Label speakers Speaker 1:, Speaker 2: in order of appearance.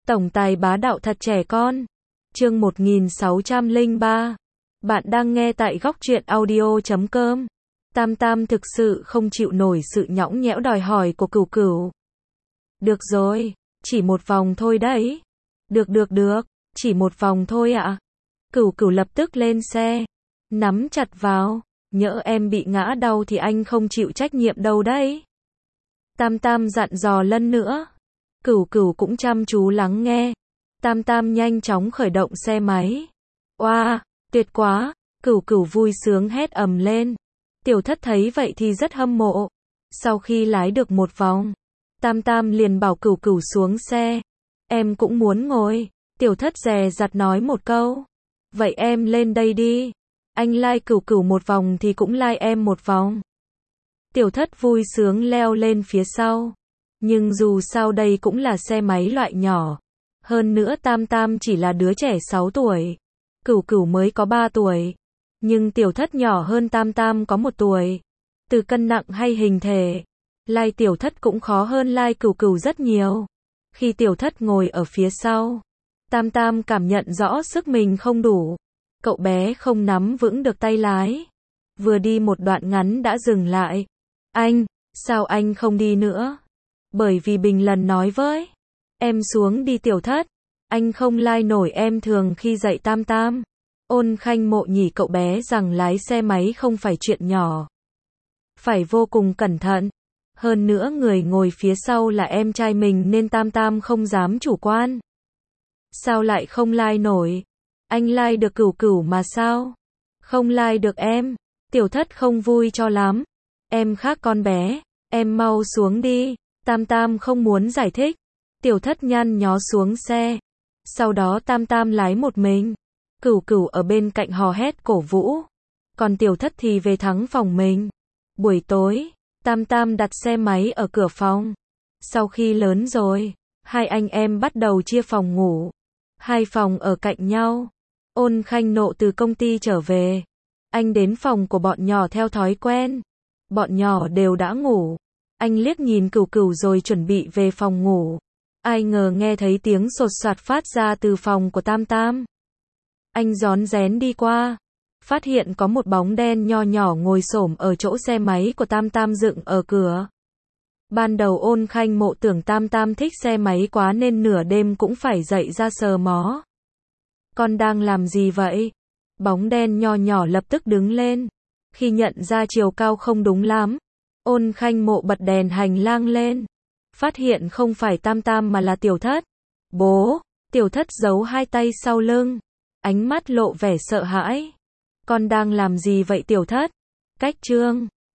Speaker 1: Tổng tài bá đạo thật trẻ con. Chương 1603. Bạn đang nghe tại Góc Truyện Audio.com. Tam Tam thực sự không chịu nổi sự nhõng nhẽo đòi hỏi của Cửu Cửu. Được rồi, chỉ một vòng thôi đấy. Được, chỉ một vòng thôi ạ. Cửu Cửu lập tức lên xe, nắm chặt vào, nhỡ em bị ngã đau thì anh không chịu trách nhiệm đâu đấy. Tam Tam dặn dò lần nữa. Cửu Cửu cũng chăm chú lắng nghe. Tam Tam nhanh chóng khởi động xe máy. Oa, tuyệt quá, Cửu Cửu vui sướng hét ầm lên. Tiểu Thất thấy vậy thì rất hâm mộ. Sau khi lái được một vòng, Tam Tam liền bảo Cửu Cửu xuống xe. Em cũng muốn ngồi. Tiểu Thất dè dặt nói một câu. Vậy em lên đây đi. Anh lai Cửu Cửu một vòng thì cũng lai em một vòng. Tiểu Thất vui sướng leo lên phía sau. Nhưng dù sao đây cũng là xe máy loại nhỏ. Hơn nữa Tam Tam chỉ là đứa trẻ 6 tuổi. Cửu Cửu mới có 3 tuổi. Nhưng Tiểu Thất nhỏ hơn Tam Tam có 1 tuổi. Từ cân nặng hay hình thể, lai Tiểu Thất cũng khó hơn lai Cửu Cửu rất nhiều. Khi Tiểu Thất ngồi ở phía sau, Tam Tam cảm nhận rõ sức mình không đủ. Cậu bé không nắm vững được tay lái. Vừa đi một đoạn ngắn đã dừng lại. Anh, sao anh không đi nữa? Bởi vì Bình lần nói với em xuống đi Tiểu Thất. Anh không lai nổi em thường khi dạy Tam Tam. Ôn Khanh mộ nhỉ cậu bé rằng lái xe máy không phải chuyện nhỏ. Phải vô cùng cẩn thận. Hơn nữa người ngồi phía sau là em trai mình nên Tam Tam không dám chủ quan. Sao lại không lai nổi? Anh lai được Cửu Cửu mà sao? Không lai được em. Tiểu Thất không vui cho lắm. Em khác con bé. Em mau xuống đi. Tam Tam không muốn giải thích. Tiểu Thất nhăn nhó xuống xe. Sau đó Tam Tam lái một mình. Cửu Cửu ở bên cạnh hò hét cổ vũ. Còn Tiểu Thất thì về thẳng phòng mình. Buổi tối, Tam Tam đặt xe máy ở cửa phòng. Sau khi lớn rồi, hai anh em bắt đầu chia phòng ngủ. 2 phòng ở cạnh nhau. Ôn Khanh nộ từ công ty trở về. Anh đến phòng của bọn nhỏ theo thói quen. Bọn nhỏ đều đã ngủ. Anh liếc nhìn Cửu Cửu rồi chuẩn bị về phòng ngủ. Ai ngờ nghe thấy tiếng sột soạt phát ra từ phòng của Tam Tam. Anh rón rén đi qua. Phát hiện có một bóng đen nho nhỏ ngồi xổm ở chỗ xe máy của Tam Tam dựng ở cửa. Ban đầu Ôn Khanh mộ tưởng Tam Tam thích xe máy quá nên nửa đêm cũng phải dậy ra sờ mó. Con đang làm gì vậy? Bóng đen nho nhỏ lập tức đứng lên. Khi nhận ra chiều cao không đúng lắm, Ôn Khanh mộ bật đèn hành lang lên. Phát hiện không phải Tam Tam mà là Tiểu Thất. Bố! Tiểu Thất giấu 2 tay sau lưng. Ánh mắt lộ vẻ sợ hãi. Con đang làm gì vậy Tiểu Thất? Cách chương